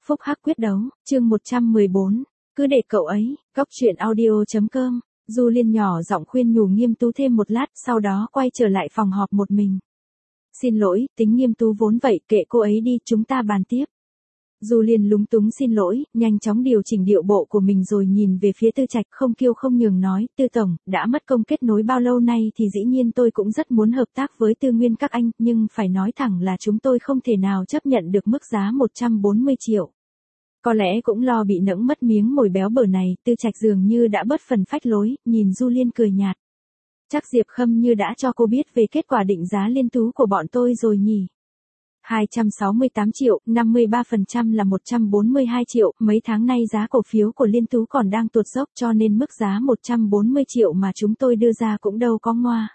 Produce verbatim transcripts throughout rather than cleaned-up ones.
Phúc hắc quyết đấu, chương một trăm mười bốn, cứ để cậu ấy, góc truyện audio.com, Du Liên nhỏ giọng khuyên nhủ Nghiêm Tú thêm một lát, sau đó quay trở lại phòng họp một mình. Xin lỗi, tính Nghiêm Tú vốn vậy, kệ cô ấy đi, chúng ta bàn tiếp. Du Liên lúng túng xin lỗi, nhanh chóng điều chỉnh điệu bộ của mình rồi nhìn về phía Tư Trạch không kiêu không nhường nói, Tư Tổng, đã mất công kết nối bao lâu nay thì dĩ nhiên tôi cũng rất muốn hợp tác với Tư Nguyên các anh, nhưng phải nói thẳng là chúng tôi không thể nào chấp nhận được mức giá một trăm bốn mươi triệu. Có lẽ cũng lo bị nẫng mất miếng mồi béo bở này, Tư Trạch dường như đã bớt phần phách lối, nhìn Du Liên cười nhạt. Chắc Diệp Khâm như đã cho cô biết về kết quả định giá Liên Tú của bọn tôi rồi nhỉ? hai trăm sáu mươi tám triệu, năm mươi ba phần trăm là một trăm bốn mươi hai triệu, mấy tháng nay giá cổ phiếu của Liên Tú còn đang tuột dốc cho nên mức giá một trăm bốn mươi triệu mà chúng tôi đưa ra cũng đâu có ngoa.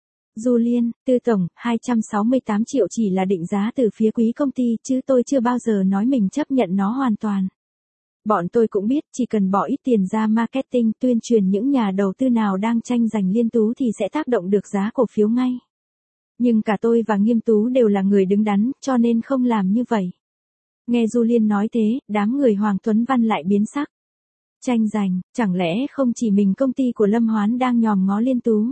Du Liên, Tư Tổng, hai trăm sáu mươi tám triệu chỉ là định giá từ phía quý công ty chứ tôi chưa bao giờ nói mình chấp nhận nó hoàn toàn. Bọn tôi cũng biết chỉ cần bỏ ít tiền ra marketing tuyên truyền những nhà đầu tư nào đang tranh giành Liên Tú thì sẽ tác động được giá cổ phiếu ngay. Nhưng cả tôi và Nghiêm Tú đều là người đứng đắn cho nên không làm như vậy. Nghe Du Liên nói thế, đám người Hoàng Tuấn Văn lại biến sắc. Tranh giành, chẳng lẽ không chỉ mình công ty của Lâm Hoán đang nhòm ngó Liên Tú?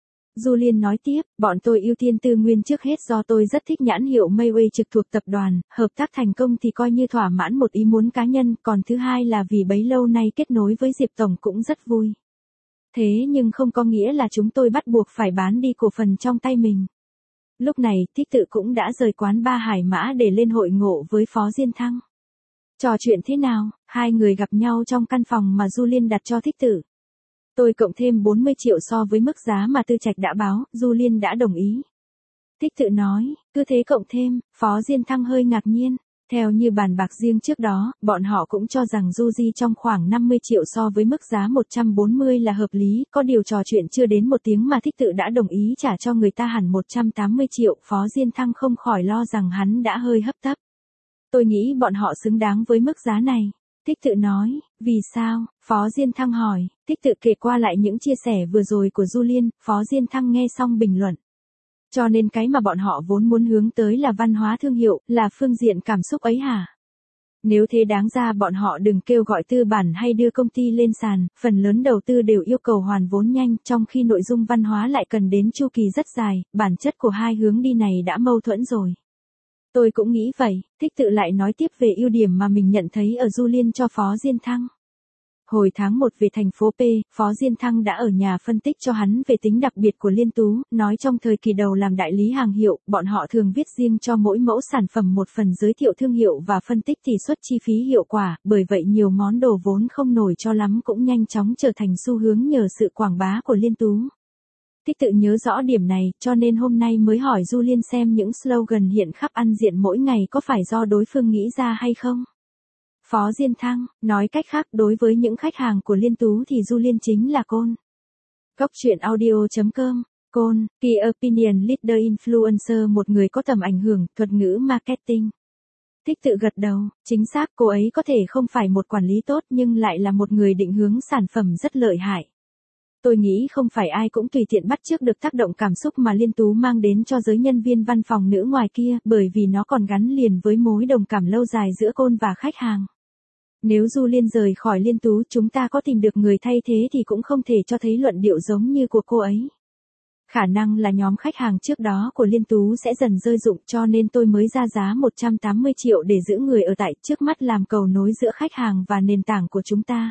Du Liên nói tiếp, bọn tôi ưu tiên Tư Nguyên trước hết do tôi rất thích nhãn hiệu Mayway trực thuộc tập đoàn, hợp tác thành công thì coi như thỏa mãn một ý muốn cá nhân, còn thứ hai là vì bấy lâu nay kết nối với Diệp Tổng cũng rất vui. Thế nhưng không có nghĩa là chúng tôi bắt buộc phải bán đi cổ phần trong tay mình. Lúc này, Thích Tự cũng đã rời quán ba Hải Mã để lên hội ngộ với Phó Diên Thăng. Trò chuyện thế nào, hai người gặp nhau trong căn phòng mà Du Liên đặt cho Thích Tự. Tôi cộng thêm bốn mươi triệu so với mức giá mà Tư Trạch đã báo, Du Liên đã đồng ý. Thích Tự nói, cứ thế cộng thêm, Phó Diên Thăng hơi ngạc nhiên. Theo như bàn bạc riêng trước đó, bọn họ cũng cho rằng Du Di trong khoảng năm mươi triệu so với mức giá một trăm bốn mươi là hợp lý, có điều trò chuyện chưa đến một tiếng mà Thích Tự đã đồng ý trả cho người ta hẳn một trăm tám mươi triệu, Phó Diên Thăng không khỏi lo rằng hắn đã hơi hấp tấp. Tôi nghĩ bọn họ xứng đáng với mức giá này. Thích Tự nói, vì sao? Phó Diên Thăng hỏi, Thích Tự kể qua lại những chia sẻ vừa rồi của Du Liên, Phó Diên Thăng nghe xong bình luận. Cho nên cái mà bọn họ vốn muốn hướng tới là văn hóa thương hiệu, là phương diện cảm xúc ấy hả? Nếu thế đáng ra bọn họ đừng kêu gọi tư bản hay đưa công ty lên sàn, phần lớn đầu tư đều yêu cầu hoàn vốn nhanh, trong khi nội dung văn hóa lại cần đến chu kỳ rất dài, bản chất của hai hướng đi này đã mâu thuẫn rồi. Tôi cũng nghĩ vậy, Thích Tự lại nói tiếp về ưu điểm mà mình nhận thấy ở Du Liên cho Phó Diên Thăng. Hồi tháng một về thành phố P, Phó Diên Thăng đã ở nhà phân tích cho hắn về tính đặc biệt của Liên Tú, nói trong thời kỳ đầu làm đại lý hàng hiệu, bọn họ thường viết riêng cho mỗi mẫu sản phẩm một phần giới thiệu thương hiệu và phân tích tỷ suất chi phí hiệu quả, bởi vậy nhiều món đồ vốn không nổi cho lắm cũng nhanh chóng trở thành xu hướng nhờ sự quảng bá của Liên Tú. Thích Tự nhớ rõ điểm này, cho nên hôm nay mới hỏi Du Liên xem những slogan hiện khắp ăn diện mỗi ngày có phải do đối phương nghĩ ra hay không. Phó Diên Thăng, nói cách khác đối với những khách hàng của Liên Tú thì Du Liên chính là côn. Góc truyện audio.com, côn, Key Opinion Leader Influencer, một người có tầm ảnh hưởng, thuật ngữ marketing. Thích Tự gật đầu, chính xác cô ấy có thể không phải một quản lý tốt nhưng lại là một người định hướng sản phẩm rất lợi hại. Tôi nghĩ không phải ai cũng tùy tiện bắt chước được tác động cảm xúc mà Liên Tú mang đến cho giới nhân viên văn phòng nữ ngoài kia, bởi vì nó còn gắn liền với mối đồng cảm lâu dài giữa côn và khách hàng. Nếu Du Liên rời khỏi Liên Tú chúng ta có tìm được người thay thế thì cũng không thể cho thấy luận điệu giống như của cô ấy. Khả năng là nhóm khách hàng trước đó của Liên Tú sẽ dần rơi rụng cho nên tôi mới ra giá một trăm tám mươi triệu để giữ người ở tại trước mắt làm cầu nối giữa khách hàng và nền tảng của chúng ta.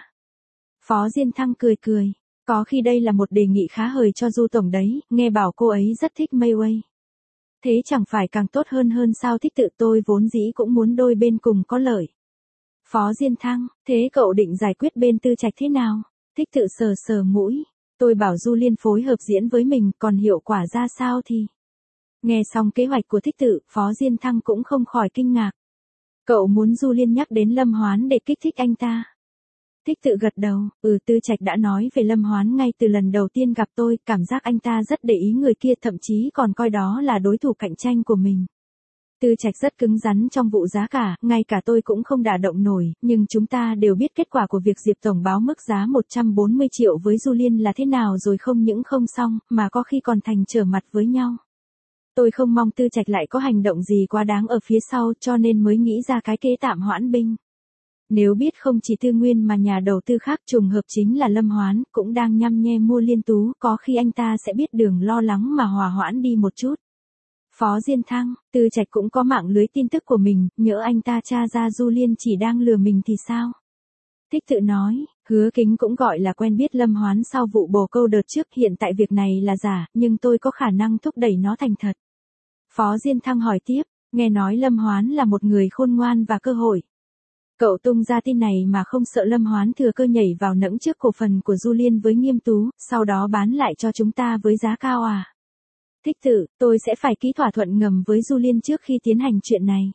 Phó Diên Thăng cười cười. Có khi đây là một đề nghị khá hời cho Du Tổng đấy, nghe bảo cô ấy rất thích Mayway. Thế chẳng phải càng tốt hơn hơn sao? Thích Tự tôi vốn dĩ cũng muốn đôi bên cùng có lợi. Phó Diên Thăng, thế cậu định giải quyết bên Tư Trạch thế nào? Thích Tự sờ sờ mũi. Tôi bảo Du Liên phối hợp diễn với mình, còn hiệu quả ra sao thì... Nghe xong kế hoạch của Thích Tự, Phó Diên Thăng cũng không khỏi kinh ngạc. Cậu muốn Du Liên nhắc đến Lâm Hoán để kích thích anh ta? Thích Tự gật đầu, ừ Tư Trạch đã nói về Lâm Hoán ngay từ lần đầu tiên gặp tôi, cảm giác anh ta rất để ý người kia, thậm chí còn coi đó là đối thủ cạnh tranh của mình. Tư Trạch rất cứng rắn trong vụ giá cả, ngay cả tôi cũng không đả động nổi, nhưng chúng ta đều biết kết quả của việc Diệp Tổng báo mức giá một trăm bốn mươi triệu với Du Liên là thế nào rồi, không những không xong, mà có khi còn thành trở mặt với nhau. Tôi không mong Tư Trạch lại có hành động gì quá đáng ở phía sau cho nên mới nghĩ ra cái kế tạm hoãn binh. Nếu biết không chỉ Tư Nguyên mà nhà đầu tư khác trùng hợp chính là Lâm Hoán, cũng đang nhăm nhe mua Liên Tú, có khi anh ta sẽ biết đường lo lắng mà hòa hoãn đi một chút. Phó Diên Thăng, Tư Trạch cũng có mạng lưới tin tức của mình, nhỡ anh ta tra ra Du Liên chỉ đang lừa mình thì sao? Thích tự nói, Hứa Kính cũng gọi là quen biết Lâm Hoán sau vụ bồ câu đợt trước, hiện tại việc này là giả, nhưng tôi có khả năng thúc đẩy nó thành thật. Phó Diên Thăng hỏi tiếp, nghe nói Lâm Hoán là một người khôn ngoan và cơ hội. Cậu tung ra tin này mà không sợ Lâm Hoán thừa cơ nhảy vào nẫng trước cổ phần của Du Liên với Nghiêm Tú, sau đó bán lại cho chúng ta với giá cao à? Thích tự, tôi sẽ phải ký thỏa thuận ngầm với Du Liên trước khi tiến hành chuyện này.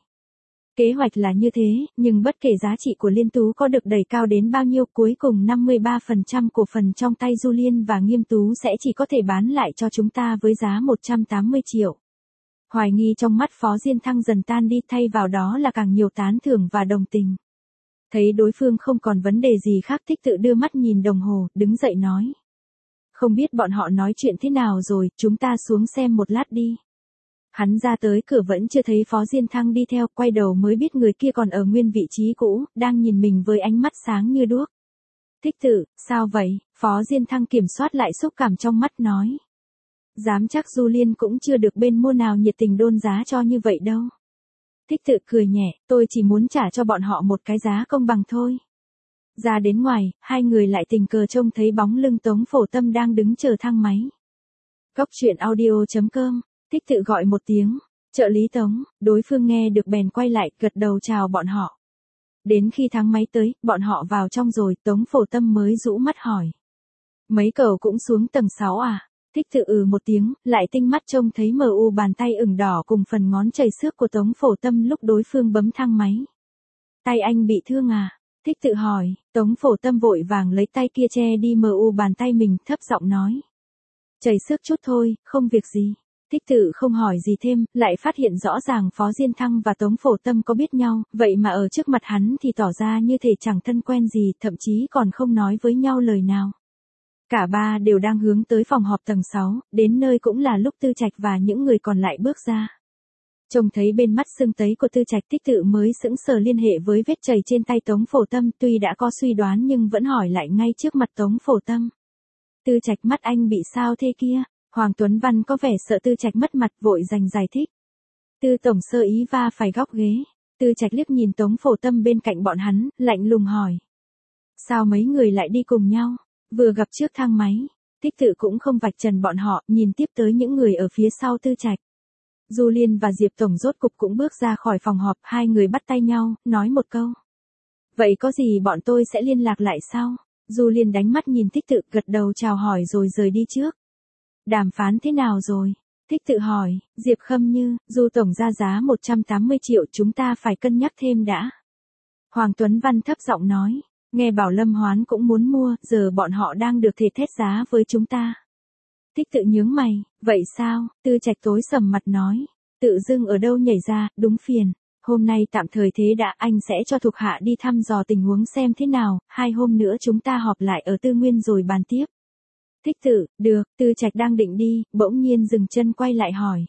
Kế hoạch là như thế, nhưng bất kể giá trị của Liên Tú có được đẩy cao đến bao nhiêu, cuối cùng năm mươi ba phần trăm cổ phần trong tay Du Liên và Nghiêm Tú sẽ chỉ có thể bán lại cho chúng ta với giá một trăm tám mươi triệu. Hoài nghi trong mắt Phó Diên Thăng dần tan đi, thay vào đó là càng nhiều tán thưởng và đồng tình. Thấy đối phương không còn vấn đề gì khác, Thích tự đưa mắt nhìn đồng hồ, đứng dậy nói. Không biết bọn họ nói chuyện thế nào rồi, chúng ta xuống xem một lát đi. Hắn ra tới cửa vẫn chưa thấy Phó Diên Thăng đi theo, quay đầu mới biết người kia còn ở nguyên vị trí cũ, đang nhìn mình với ánh mắt sáng như đuốc. Thích tự, sao vậy? Phó Diên Thăng kiểm soát lại xúc cảm trong mắt nói. Dám chắc Du Liên cũng chưa được bên mua nào nhiệt tình đôn giá cho như vậy đâu. Thích tự cười nhẹ, tôi chỉ muốn trả cho bọn họ một cái giá công bằng thôi. Ra đến ngoài, hai người lại tình cờ trông thấy bóng lưng Tống Phổ Tâm đang đứng chờ thang máy. Góc truyện audio chấm com, Thích tự gọi một tiếng, trợ lý Tống, đối phương nghe được bèn quay lại, gật đầu chào bọn họ. Đến khi thang máy tới, bọn họ vào trong rồi, Tống Phổ Tâm mới rũ mắt hỏi. Mấy cậu cũng xuống tầng sáu à? Thích tự ừ một tiếng, lại tinh mắt trông thấy mờ u bàn tay ửng đỏ cùng phần ngón chảy xước của Tống Phổ Tâm lúc đối phương bấm thang máy. Tay anh bị thương à? Thích tự hỏi, Tống Phổ Tâm vội vàng lấy tay kia che đi mờ u bàn tay mình, thấp giọng nói. Chảy xước chút thôi, không việc gì. Thích tự không hỏi gì thêm, lại phát hiện rõ ràng Phó Diên Thăng và Tống Phổ Tâm có biết nhau, vậy mà ở trước mặt hắn thì tỏ ra như thể chẳng thân quen gì, thậm chí còn không nói với nhau lời nào. Cả ba đều đang hướng tới phòng họp tầng sáu, đến nơi cũng là lúc Tư Trạch và những người còn lại bước ra. Trông thấy bên mắt sưng tấy của Tư Trạch, Thích tự mới sững sờ liên hệ với vết chảy trên tay Tống Phổ Tâm, tuy đã có suy đoán nhưng vẫn hỏi lại ngay trước mặt Tống Phổ Tâm. Tư Trạch, mắt anh bị sao thế kia? Hoàng Tuấn Văn có vẻ sợ Tư Trạch mất mặt, vội dành giải thích. Tư tổng sơ ý va phải góc ghế. Tư Trạch liếc nhìn Tống Phổ Tâm bên cạnh bọn hắn, lạnh lùng hỏi. Sao mấy người lại đi cùng nhau? Vừa gặp trước thang máy. Thích tự cũng không vạch trần bọn họ, nhìn tiếp tới những người ở phía sau Tư Trạch. Du Liên và Diệp tổng rốt cục cũng bước ra khỏi phòng họp, hai người bắt tay nhau, nói một câu. Vậy có gì bọn tôi sẽ liên lạc lại sau? Du Liên đánh mắt nhìn Thích tự, gật đầu chào hỏi rồi rời đi trước. Đàm phán thế nào rồi? Thích tự hỏi, Diệp Khâm Như, Du tổng ra giá một trăm tám mươi triệu, chúng ta phải cân nhắc thêm đã. Hoàng Tuấn Văn thấp giọng nói, nghe bảo Lâm Hoán cũng muốn mua, giờ bọn họ đang được thể thét giá với chúng ta. Thích tự nhướng mày, vậy sao? Tư Trạch tối sầm mặt nói, tự dưng ở đâu nhảy ra, đúng phiền. Hôm nay tạm thời thế đã, anh sẽ cho thuộc hạ đi thăm dò tình huống xem thế nào, hai hôm nữa chúng ta họp lại ở Tư Nguyên rồi bàn tiếp. Thích tự, được, Tư Trạch đang định đi, bỗng nhiên dừng chân quay lại hỏi.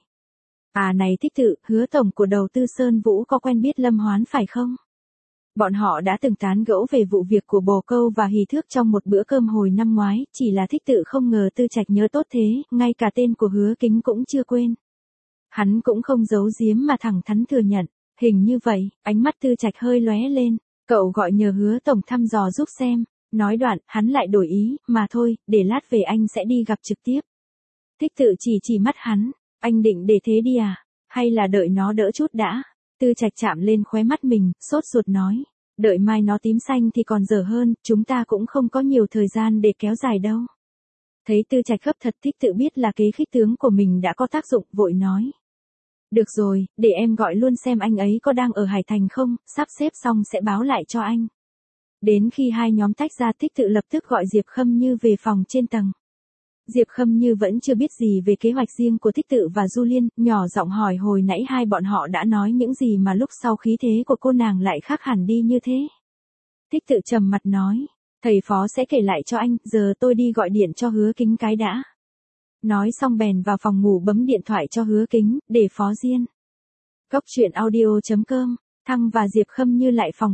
À này Thích tự, Hứa tổng của đầu tư Sơn Vũ có quen biết Lâm Hoán phải không? Bọn họ đã từng tán gẫu về vụ việc của bồ câu và hỷ thước trong một bữa cơm hồi năm ngoái, chỉ là Thích tự không ngờ Tư Trạch nhớ tốt thế, ngay cả tên của Hứa Kính cũng chưa quên. Hắn cũng không giấu giếm mà thẳng thắn thừa nhận, hình như vậy, ánh mắt Tư Trạch hơi lóe lên, cậu gọi nhờ Hứa tổng thăm dò giúp xem. Nói đoạn, hắn lại đổi ý, mà thôi, để lát về anh sẽ đi gặp trực tiếp. Thích tự chỉ chỉ mắt hắn, anh định để thế đi à, hay là đợi nó đỡ chút đã. Tư Trạch chạm lên khóe mắt mình, sốt ruột nói, đợi mai nó tím xanh thì còn dở hơn, chúng ta cũng không có nhiều thời gian để kéo dài đâu. Thấy Tư Trạch gấp thật, Thích tự biết là kế khích tướng của mình đã có tác dụng, vội nói. Được rồi, để em gọi luôn xem anh ấy có đang ở Hải Thành không, sắp xếp xong sẽ báo lại cho anh. Đến khi hai nhóm tách ra, Thích tự lập tức gọi Diệp Khâm Như về phòng trên tầng. Diệp Khâm Như vẫn chưa biết gì về kế hoạch riêng của Thích tự và Du Liên, nhỏ giọng hỏi hồi nãy hai bọn họ đã nói những gì mà lúc sau khí thế của cô nàng lại khác hẳn đi như thế. Thích tự trầm mặt nói, thầy Phó sẽ kể lại cho anh, giờ tôi đi gọi điện cho Hứa Kính cái đã. Nói xong bèn vào phòng ngủ bấm điện thoại cho Hứa Kính, để Phó Diên. Góc truyện audio chấm com, Thăng và Diệp Khâm Như lại phòng khách.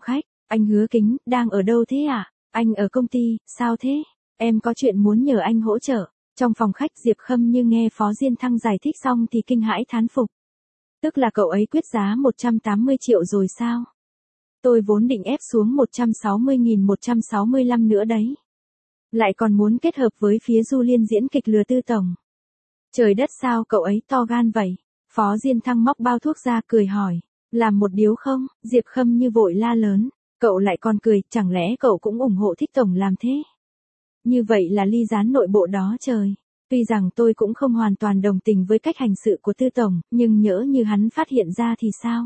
Anh Hứa Kính, đang ở đâu thế ạ? Anh ở công ty, sao thế? Em có chuyện muốn nhờ anh hỗ trợ. Trong phòng khách Diệp Khâm Như nghe Phó Diên Thăng giải thích xong thì kinh hãi thán phục. Tức là cậu ấy quyết giá một trăm tám mươi triệu rồi sao? Tôi vốn định ép xuống một trăm sáu mươi nghìn một trăm sáu mươi lăm nữa đấy. Lại còn muốn kết hợp với phía Du Liên diễn kịch lừa Tư tổng. Trời đất sao cậu ấy to gan vậy? Phó Diên Thăng móc bao thuốc ra cười hỏi. Làm một điếu không? Diệp Khâm Như vội la lớn. Cậu lại còn cười, chẳng lẽ cậu cũng ủng hộ Thích tổng làm thế? Như vậy là ly gián nội bộ đó trời. Tuy rằng tôi cũng không hoàn toàn đồng tình với cách hành sự của Tư tổng, nhưng nhỡ như hắn phát hiện ra thì sao?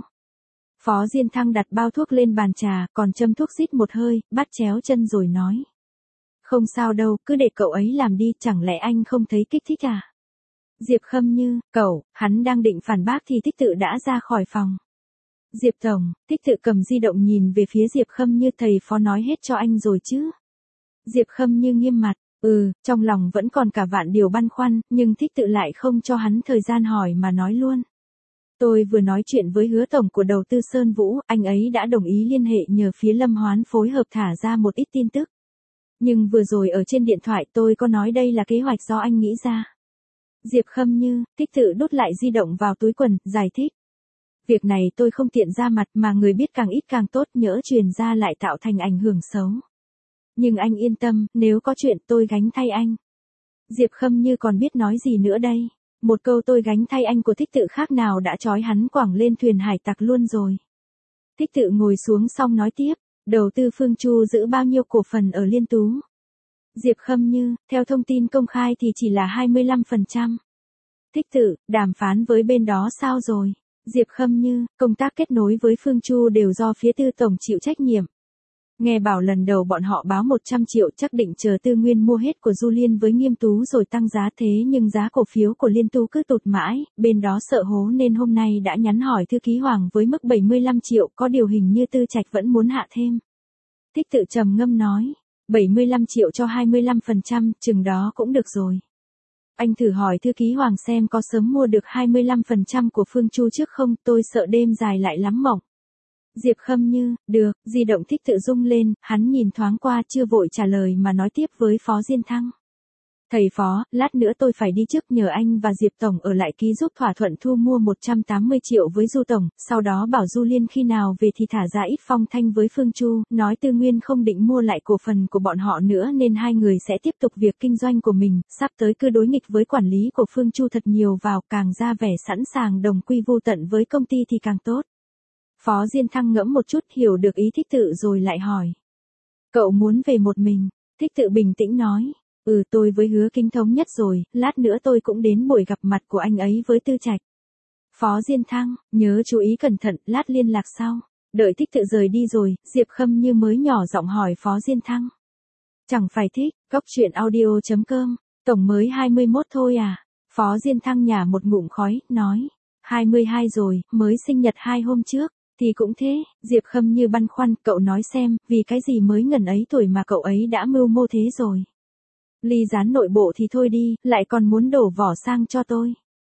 Phó Diên Thăng đặt bao thuốc lên bàn trà, còn châm thuốc xít một hơi, bắt chéo chân rồi nói. Không sao đâu, cứ để cậu ấy làm đi, chẳng lẽ anh không thấy kích thích à? Diệp Khâm Như, cậu, hắn đang định phản bác thì Thích Tự đã ra khỏi phòng. Diệp tổng, Thích Tự cầm di động nhìn về phía Diệp Khâm Như, thầy Phó nói hết cho anh rồi chứ? Diệp Khâm Như nghiêm mặt, ừ, trong lòng vẫn còn cả vạn điều băn khoăn, nhưng Thích Tự lại không cho hắn thời gian hỏi mà nói luôn. Tôi vừa nói chuyện với Hứa tổng của đầu tư Sơn Vũ, anh ấy đã đồng ý liên hệ nhờ phía Lâm Hoán phối hợp thả ra một ít tin tức. Nhưng vừa rồi ở trên điện thoại tôi có nói đây là kế hoạch do anh nghĩ ra. Diệp Khâm Như, Thích Tự đút lại di động vào túi quần, giải thích. Việc này tôi không tiện ra mặt mà người biết càng ít càng tốt, nhỡ truyền ra lại tạo thành ảnh hưởng xấu. Nhưng anh yên tâm, nếu có chuyện tôi gánh thay anh. Diệp Khâm Như còn biết nói gì nữa đây? Một câu tôi gánh thay anh của Thích Tự khác nào đã trói hắn quẳng lên thuyền hải tặc luôn rồi. Thích Tự ngồi xuống xong nói tiếp, đầu tư Phương Chu giữ bao nhiêu cổ phần ở Liên Tú? Diệp Khâm Như, theo thông tin công khai thì chỉ là hai mươi lăm phần trăm. Thích Tự, đàm phán với bên đó sao rồi? Diệp Khâm Như, công tác kết nối với Phương Chu đều do phía Tư tổng chịu trách nhiệm. Nghe bảo lần đầu bọn họ báo một trăm triệu, chắc định chờ Tư Nguyên mua hết của Du Liên với Nghiêm Tú rồi tăng giá, thế nhưng giá cổ phiếu của Liên Tú cứ tụt mãi, bên đó sợ hố nên hôm nay đã nhắn hỏi thư ký Hoàng với mức bảy mươi lăm triệu, có điều hình như Tư Trạch vẫn muốn hạ thêm. Thích Tự trầm ngâm nói, bảy mươi lăm triệu cho hai mươi lăm phần trăm, chừng đó cũng được rồi. Anh thử hỏi thư ký Hoàng xem có sớm mua được hai mươi lăm phần trăm của Phương Chu trước không, tôi sợ đêm dài lại lắm mộng. Diệp Khâm Như, được, di động Thích Tự rung lên, hắn nhìn thoáng qua chưa vội trả lời mà nói tiếp với Phó Diên Thăng. Thầy Phó, lát nữa tôi phải đi trước, nhờ anh và Diệp tổng ở lại ký giúp thỏa thuận thu mua một trăm tám mươi triệu với Du tổng, sau đó bảo Du Liên khi nào về thì thả ra ít phong thanh với Phương Chu, nói Tư Nguyên không định mua lại cổ phần của bọn họ nữa nên hai người sẽ tiếp tục việc kinh doanh của mình, sắp tới cứ đối nghịch với quản lý của Phương Chu thật nhiều vào, càng ra vẻ sẵn sàng đồng quy vu tận với công ty thì càng tốt. Phó Diên Thăng ngẫm một chút, hiểu được ý Thích Tự rồi lại hỏi. Cậu muốn về một mình? Thích Tự bình tĩnh nói. Ừ, tôi với Hứa Kính thống nhất rồi, lát nữa tôi cũng đến buổi gặp mặt của anh ấy với Tư Trạch. Phó Diên Thăng, nhớ chú ý cẩn thận, lát liên lạc sau. Đợi Thích Tự rời đi rồi, Diệp Khâm Như mới nhỏ giọng hỏi Phó Diên Thăng. Chẳng phải thích, góc truyện audio chấm com, tổng mới hai mươi mốt thôi à? Phó Diên Thăng nhả một ngụm khói, nói. hai mươi hai rồi, mới sinh nhật hai hôm trước. Thì cũng thế, Diệp Khâm Như băn khoăn, cậu nói xem, vì cái gì mới ngần ấy tuổi mà cậu ấy đã mưu mô thế rồi. Ly gián nội bộ thì thôi đi, lại còn muốn đổ vỏ sang cho tôi.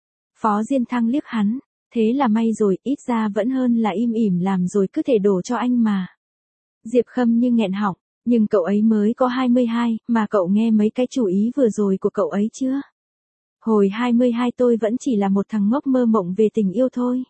Phó Diên Thăng liếc hắn, thế là may rồi, ít ra vẫn hơn là im ỉm làm rồi cứ thể đổ cho anh mà. Diệp Khâm Như nghẹn họng, nhưng cậu ấy mới có hai mươi hai, mà cậu nghe mấy cái chủ ý vừa rồi của cậu ấy chưa? Hồi hai mươi hai tôi vẫn chỉ là một thằng ngốc mơ mộng về tình yêu thôi.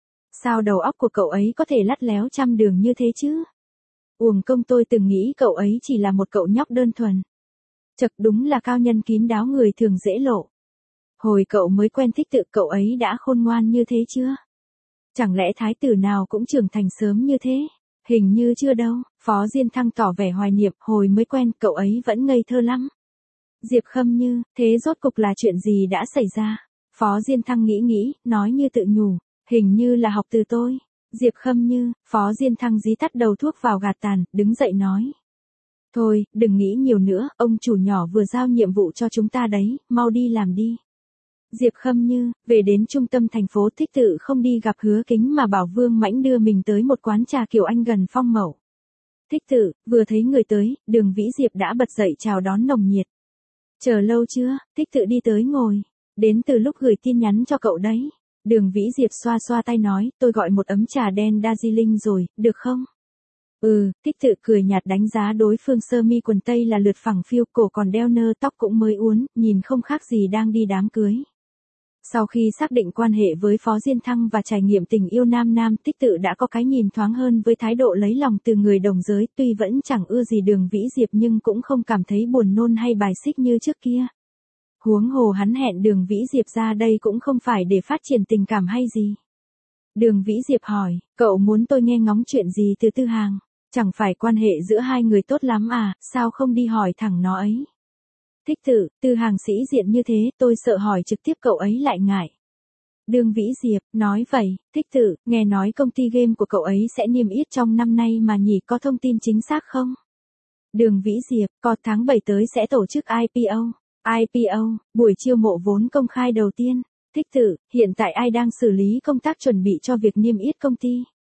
Sao đầu óc của cậu ấy có thể lắt léo trăm đường như thế chứ? Uổng công tôi từng nghĩ cậu ấy chỉ là một cậu nhóc đơn thuần. Chật, đúng là cao nhân kín đáo người thường dễ lộ. Hồi cậu mới quen Thích Tự cậu ấy đã khôn ngoan như thế chưa? Chẳng lẽ thái tử nào cũng trưởng thành sớm như thế? Hình như chưa đâu. Phó Diên Thăng tỏ vẻ hoài niệm, hồi mới quen cậu ấy vẫn ngây thơ lắm. Diệp Khâm Như, thế rốt cục là chuyện gì đã xảy ra? Phó Diên Thăng nghĩ nghĩ, nói như tự nhủ. Hình như là học từ tôi. Diệp Khâm Như, Phó Diên Thăng dí tắt đầu thuốc vào gạt tàn, đứng dậy nói. Thôi, đừng nghĩ nhiều nữa, ông chủ nhỏ vừa giao nhiệm vụ cho chúng ta đấy, mau đi làm đi. Diệp Khâm Như, về đến trung tâm thành phố, Thích Tự không đi gặp Hứa Kính mà bảo Vương Mãnh đưa mình tới một quán trà kiểu Anh gần Phong Mậu. Thích Tự, vừa thấy người tới, Đường Vĩ Diệp đã bật dậy chào đón nồng nhiệt. Chờ lâu chưa? Thích Tự đi tới ngồi. Đến từ lúc gửi tin nhắn cho cậu đấy. Đường Vĩ Diệp xoa xoa tay nói, tôi gọi một ấm trà đen Darjeeling rồi, được không? Ừ, Thích Tự cười nhạt đánh giá đối phương, sơ mi quần tây là lượt phẳng phiu, cổ còn đeo nơ, tóc cũng mới uốn, nhìn không khác gì đang đi đám cưới. Sau khi xác định quan hệ với Phó Diên Thăng và trải nghiệm tình yêu nam nam, Thích Tự đã có cái nhìn thoáng hơn với thái độ lấy lòng từ người đồng giới, tuy vẫn chẳng ưa gì Đường Vĩ Diệp nhưng cũng không cảm thấy buồn nôn hay bài xích như trước kia. Huống hồ hắn hẹn Đường Vĩ Diệp ra đây cũng không phải để phát triển tình cảm hay gì. Đường Vĩ Diệp hỏi, cậu muốn tôi nghe ngóng chuyện gì từ Tư Hàng? Chẳng phải quan hệ giữa hai người tốt lắm à, sao không đi hỏi thẳng nó ấy? Thích Tự, Tư Hàng sĩ diện như thế, tôi sợ hỏi trực tiếp cậu ấy lại ngại. Đường Vĩ Diệp, nói vậy, Thích Tự, nghe nói công ty game của cậu ấy sẽ niêm yết trong năm nay mà nhỉ, có thông tin chính xác không? Đường Vĩ Diệp, có, tháng bảy tới sẽ tổ chức I P O. I P O, buổi chiêu mộ vốn công khai đầu tiên. Thích Tự, hiện tại ai đang xử lý công tác chuẩn bị cho việc niêm yết công ty?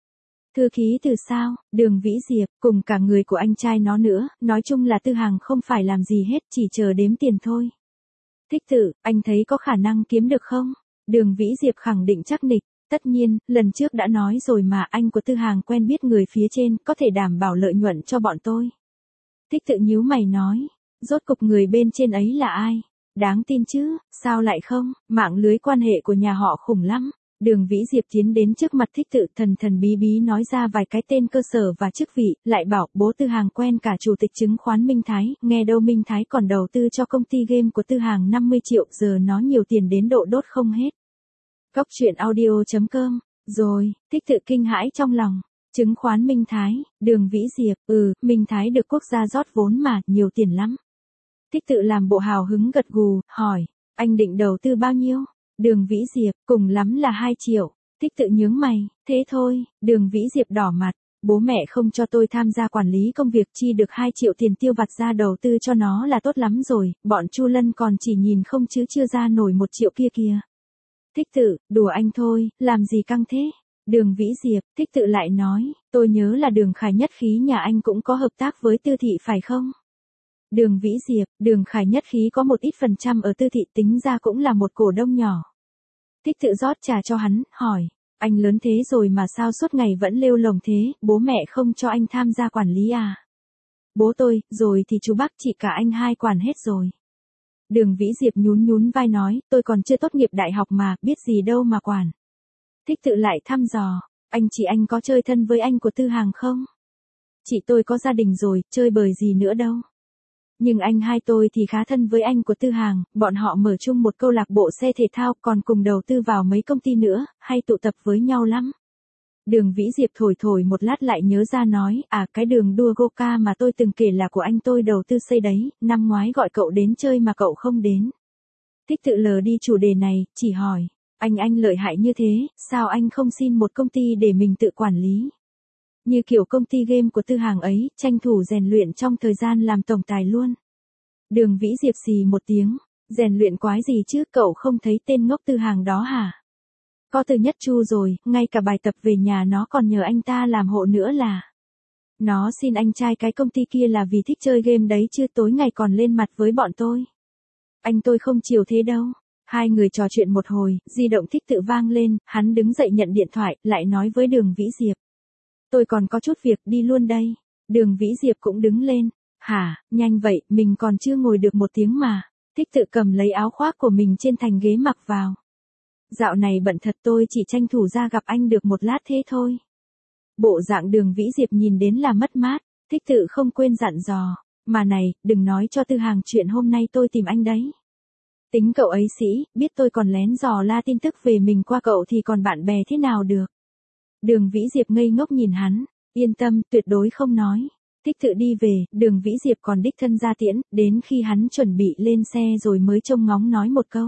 Thư ký từ sao? Đường Vĩ Diệp, cùng cả người của anh trai nó nữa, nói chung là Tư Hàng không phải làm gì hết, chỉ chờ đếm tiền thôi. Thích Tự, anh thấy có khả năng kiếm được không? Đường Vĩ Diệp khẳng định chắc nịch, tất nhiên, lần trước đã nói rồi mà, anh của Tư Hàng quen biết người phía trên, có thể đảm bảo lợi nhuận cho bọn tôi. Thích Tự nhíu mày nói, rốt cục người bên trên ấy là ai? Đáng tin chứ, sao lại không, mạng lưới quan hệ của nhà họ khủng lắm. Đường Vĩ Diệp tiến đến trước mặt Thích Tự, thần thần bí bí nói ra vài cái tên cơ sở và chức vị, lại bảo bố Tư Hàng quen cả chủ tịch chứng khoán Minh Thái, nghe đâu Minh Thái còn đầu tư cho công ty game của Tư Hàng năm mươi triệu, giờ nó nhiều tiền đến độ đốt không hết. Góc truyện audio chấm com, rồi, Thích Tự kinh hãi trong lòng. Chứng khoán Minh Thái, Đường Vĩ Diệp, ừ, Minh Thái được quốc gia rót vốn mà, nhiều tiền lắm. Thích Tự làm bộ hào hứng gật gù, hỏi, anh định đầu tư bao nhiêu? Đường Vĩ Diệp, cùng lắm là hai triệu. Thích Tự nhướng mày, thế thôi. Đường Vĩ Diệp đỏ mặt, bố mẹ không cho tôi tham gia quản lý công việc, chi được hai triệu tiền tiêu vặt ra đầu tư cho nó là tốt lắm rồi, bọn Chu Lân còn chỉ nhìn không chứ chưa ra nổi một triệu kia kìa. Thích Tự, đùa anh thôi, làm gì căng thế? Đường Vĩ Diệp, Thích Tự lại nói, tôi nhớ là Đường Khải Nhất Khí nhà anh cũng có hợp tác với Tư Thị phải không? Đường Vĩ Diệp, Đường Khải Nhất Khí có một ít phần trăm ở Tư Thị, tính ra cũng là một cổ đông nhỏ. Thích Tự rót trà cho hắn, hỏi, anh lớn thế rồi mà sao suốt ngày vẫn lêu lồng thế, bố mẹ không cho anh tham gia quản lý à? Bố tôi, rồi thì chú bác chị cả anh hai quản hết rồi. Đường Vĩ Diệp nhún nhún vai nói, tôi còn chưa tốt nghiệp đại học mà, biết gì đâu mà quản. Thích Tự lại thăm dò, anh chị anh có chơi thân với anh của Tư Hàng không? Chị tôi có gia đình rồi, chơi bời gì nữa đâu. Nhưng anh hai tôi thì khá thân với anh của Tư Hàng, bọn họ mở chung một câu lạc bộ xe thể thao, còn cùng đầu tư vào mấy công ty nữa, hay tụ tập với nhau lắm. Đường Vĩ Diệp thổi thổi một lát lại nhớ ra nói, à cái đường đua Goka mà tôi từng kể là của anh tôi đầu tư xây đấy, năm ngoái gọi cậu đến chơi mà cậu không đến. Thích Tự lờ đi chủ đề này, chỉ hỏi, anh anh lợi hại như thế, sao anh không xin một công ty để mình tự quản lý? Như kiểu công ty game của Tư Hàng ấy, tranh thủ rèn luyện trong thời gian làm tổng tài luôn. Đường Vĩ Diệp xì một tiếng, rèn luyện quái gì chứ, cậu không thấy tên ngốc Tư Hàng đó hả? Có Từ Nhất Chu rồi, ngay cả bài tập về nhà nó còn nhờ anh ta làm hộ nữa là. Nó xin anh trai cái công ty kia là vì thích chơi game đấy chứ, tối ngày còn lên mặt với bọn tôi. Anh tôi không chiều thế đâu. Hai người trò chuyện một hồi, di động Thích Tự vang lên, hắn đứng dậy nhận điện thoại, lại nói với Đường Vĩ Diệp. Tôi còn có chút việc, đi luôn đây. Đường Vĩ Diệp cũng đứng lên. Hả, nhanh vậy, mình còn chưa ngồi được một tiếng mà. Thích Tự cầm lấy áo khoác của mình trên thành ghế mặc vào. Dạo này bận thật, tôi chỉ tranh thủ ra gặp anh được một lát thế thôi. Bộ dạng Đường Vĩ Diệp nhìn đến là mất mát. Thích Tự không quên dặn dò. Mà này, đừng nói cho Tư Hàng chuyện hôm nay tôi tìm anh đấy. Tính cậu ấy sĩ, biết tôi còn lén dò la tin tức về mình qua cậu thì còn bạn bè thế nào được. Đường Vĩ Diệp ngây ngốc nhìn hắn, yên tâm, tuyệt đối không nói. Thích Tự đi về, Đường Vĩ Diệp còn đích thân ra tiễn, đến khi hắn chuẩn bị lên xe rồi mới trông ngóng nói một câu.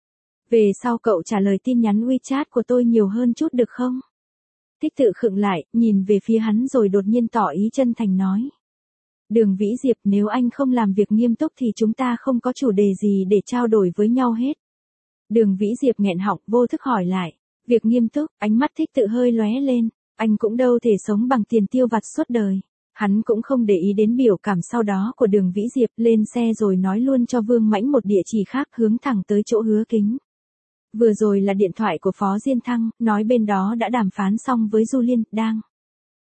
Về sau cậu trả lời tin nhắn WeChat của tôi nhiều hơn chút được không? Thích Tự khựng lại, nhìn về phía hắn rồi đột nhiên tỏ ý chân thành nói. Đường Vĩ Diệp, nếu anh không làm việc nghiêm túc thì chúng ta không có chủ đề gì để trao đổi với nhau hết. Đường Vĩ Diệp nghẹn họng, vô thức hỏi lại. Việc nghiêm túc, ánh mắt Thích Tự hơi lóe lên, anh cũng đâu thể sống bằng tiền tiêu vặt suốt đời. Hắn cũng không để ý đến biểu cảm sau đó của Đường Vĩ Diệp, lên xe rồi nói luôn cho Vương Mãnh một địa chỉ khác, hướng thẳng tới chỗ Hứa Kính. Vừa rồi là điện thoại của Phó Diên Thăng, nói bên đó đã đàm phán xong với Du Liên, đang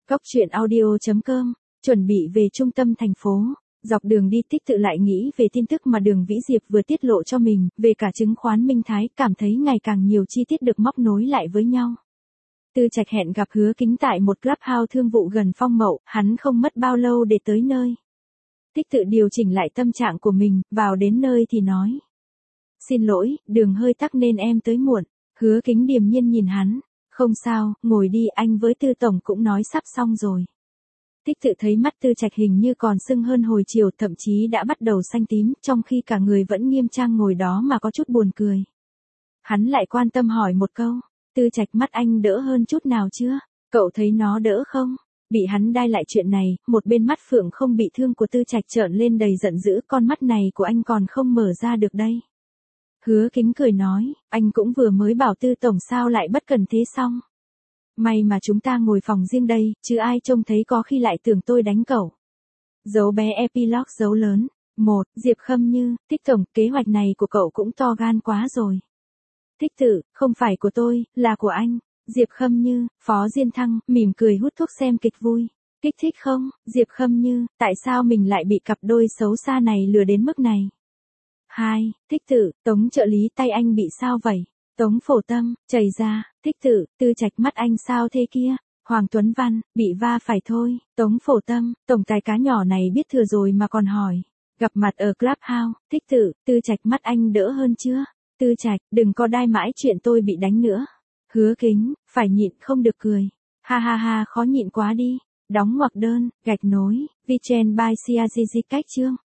Góc truyện audio chấm com, chuẩn bị về trung tâm thành phố. Dọc đường đi Tích Tự lại nghĩ về tin tức mà Đường Vĩ Diệp vừa tiết lộ cho mình, về cả chứng khoán Minh Thái, cảm thấy ngày càng nhiều chi tiết được móc nối lại với nhau. Tư Trạch hẹn gặp Hứa Kính tại một clubhouse thương vụ gần Phong Mậu, hắn không mất bao lâu để tới nơi. Tích Tự điều chỉnh lại tâm trạng của mình, vào đến nơi thì nói. Xin lỗi, đường hơi tắc nên em tới muộn. Hứa Kính điềm nhiên nhìn hắn. Không sao, ngồi đi, anh với Tư Tổng cũng nói sắp xong rồi. Tích Tự thấy mắt Tư Trạch hình như còn sưng hơn hồi chiều, thậm chí đã bắt đầu xanh tím, trong khi cả người vẫn nghiêm trang ngồi đó mà có chút buồn cười. Hắn lại quan tâm hỏi một câu, Tư Trạch mắt anh đỡ hơn chút nào chưa? Cậu thấy nó đỡ không? Bị hắn đai lại chuyện này, một bên mắt phượng không bị thương của Tư Trạch trợn lên đầy giận dữ, con mắt này của anh còn không mở ra được đây. Hứa Kính cười nói, anh cũng vừa mới bảo Tư Tổng sao lại bất cần thế xong. May mà chúng ta ngồi phòng riêng đây, chứ ai trông thấy có khi lại tưởng tôi đánh cậu. Dấu bé epilogue dấu lớn. Một, Diệp Khâm Như, Tích Tổng, kế hoạch này của cậu cũng to gan quá rồi. Tích Tự, không phải của tôi, là của anh. Diệp Khâm Như, Phó Diên Thăng, mỉm cười hút thuốc xem kịch vui. Kích thích không, Diệp Khâm Như, tại sao mình lại bị cặp đôi xấu xa này lừa đến mức này? Hai, Tích Tự, Tống trợ lý tay anh bị sao vậy? Tống Phổ Tâm, chảy ra. Tích Tự, Tư Trạch mắt anh sao thế kia? Hoàng Tuấn Văn, bị va phải thôi. Tống Phổ Tâm, tổng tài cá nhỏ này biết thừa rồi mà còn hỏi. Gặp mặt ở clubhouse. Tích Tự, Tư Trạch mắt anh đỡ hơn chưa? Tư Trạch, đừng có đai mãi chuyện tôi bị đánh nữa. Hứa Kính, phải nhịn không được cười. Ha ha ha, khó nhịn quá đi. Đóng ngoặc đơn, gạch nối, Vichen by xê i giê giê cách chương.